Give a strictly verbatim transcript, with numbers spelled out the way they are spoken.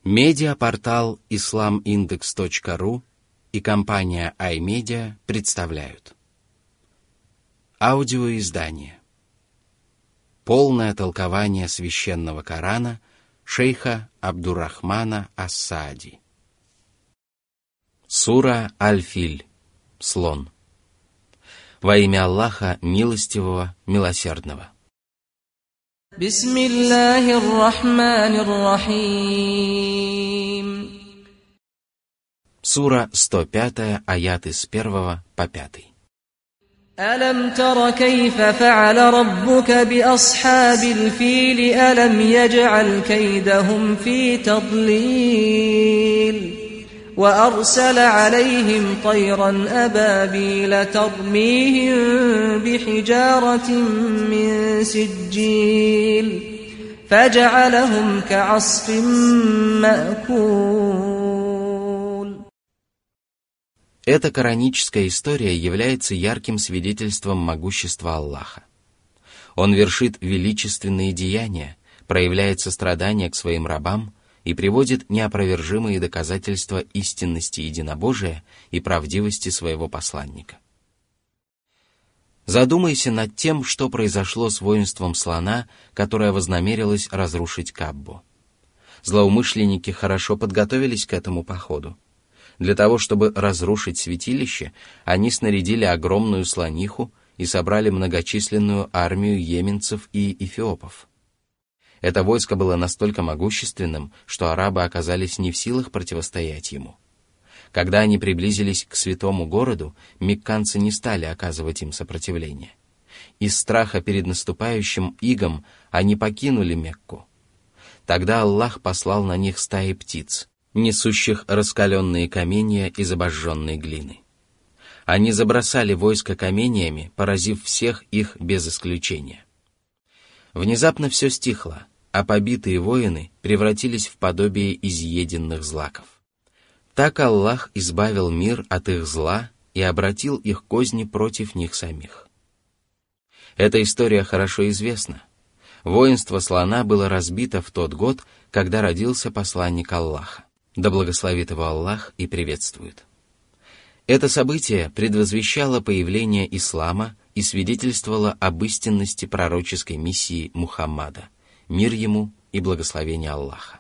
Медиапортал ислам индекс точка ру и компания iMedia представляют аудиоиздание «Полное толкование священного Корана» шейха Абдуррахмана ас-Саади. Сура Аль-Филь. Слон. Во имя Аллаха Милостивого, Милосердного. Бисмиллахир рахманир рахим. Сура сто пять, аяты с первого по пятый. ألم تر كيف فعل ربك بأصحاب الفيل ألم يجعل كيدهم في تضليل وأرسل عليهم طيرا أبابيل ترميهم بحجارة من سجيل فجعلهم كعصف مأكول. Эта кораническая история является ярким свидетельством могущества Аллаха. Он вершит величественные деяния, проявляет сострадание к своим рабам и приводит неопровержимые доказательства истинности единобожия и правдивости своего посланника. Задумайся над тем, что произошло с воинством слона, которое вознамерилось разрушить Каабу. Злоумышленники хорошо подготовились к этому походу. Для того, чтобы разрушить святилище, они снарядили огромную слониху и собрали многочисленную армию йеменцев и эфиопов. Это войско было настолько могущественным, что арабы оказались не в силах противостоять ему. Когда они приблизились к святому городу, мекканцы не стали оказывать им сопротивление. Из страха перед наступающим игом они покинули Мекку. Тогда Аллах послал на них стаи птиц, несущих раскаленные каменья из обожженной глины. Они забросали войско каменьями, поразив всех их без исключения. Внезапно все стихло, а побитые воины превратились в подобие изъеденных злаков. Так Аллах избавил мир от их зла и обратил их козни против них самих. Эта история хорошо известна. Воинство слона было разбито в тот год, когда родился посланник Аллаха. Да благословит его Аллах и приветствует. Это событие предвозвещало появление ислама и свидетельствовало об истинности пророческой миссии Мухаммада, мир ему и благословение Аллаха.